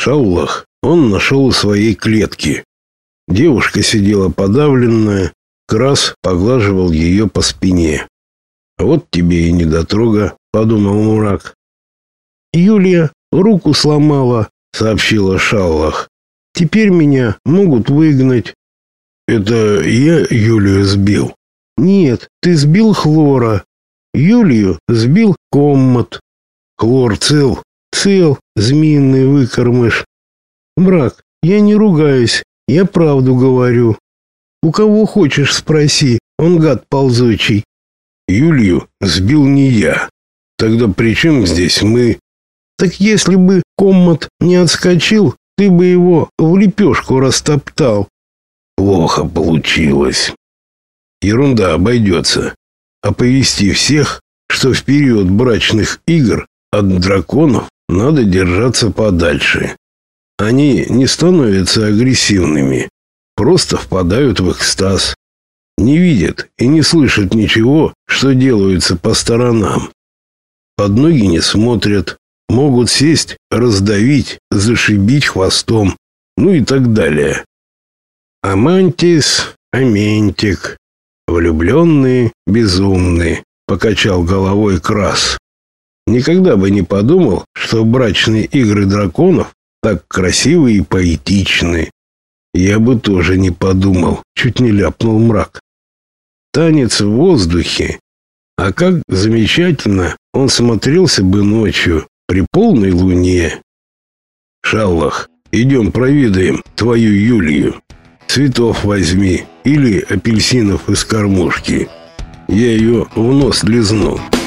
Шаллах он нашел у своей клетки. Девушка сидела подавленная, Крас поглаживал ее по спине. «Вот тебе и недотрога», — подумал Мурак. «Юлия руку сломала», — сообщила Шаллах. «Теперь меня могут выгнать». «Это я Юлию сбил?» «Нет, ты сбил Хлора. Юлию сбил Коммот». «Хлор цел?» «Цел, змеиный выкормыш». «Мрак, я не ругаюсь, я правду говорю. У кого хочешь спроси, он гад ползучий». «Юлию сбил не я. Тогда при чем здесь мы?» «Так если бы Коммот не отскочил, ты бы его в лепешку растоптал». «Плохо получилось». «Ерунда, обойдется. Оповести всех, что в период брачных игр от драконов надо держаться подальше. Они не становятся агрессивными, просто впадают в экстаз. Не видят и не слышат ничего, что делается по сторонам. Под ноги не смотрят, могут сесть, раздавить, зашибить хвостом, ну и так далее. Амантис, аментик, влюбленные, безумные», — покачал головой Крас. «Никогда бы не подумал, что брачные игры драконов так красивы и поэтичны». «Я бы тоже не подумал», — чуть не ляпнул Мрак. «Танец в воздухе. А как замечательно он смотрелся бы ночью при полной луне». «Шаллах, идем проведаем твою Юлию. Цветов возьми или апельсинов из кормушки. Я ее в нос лизну».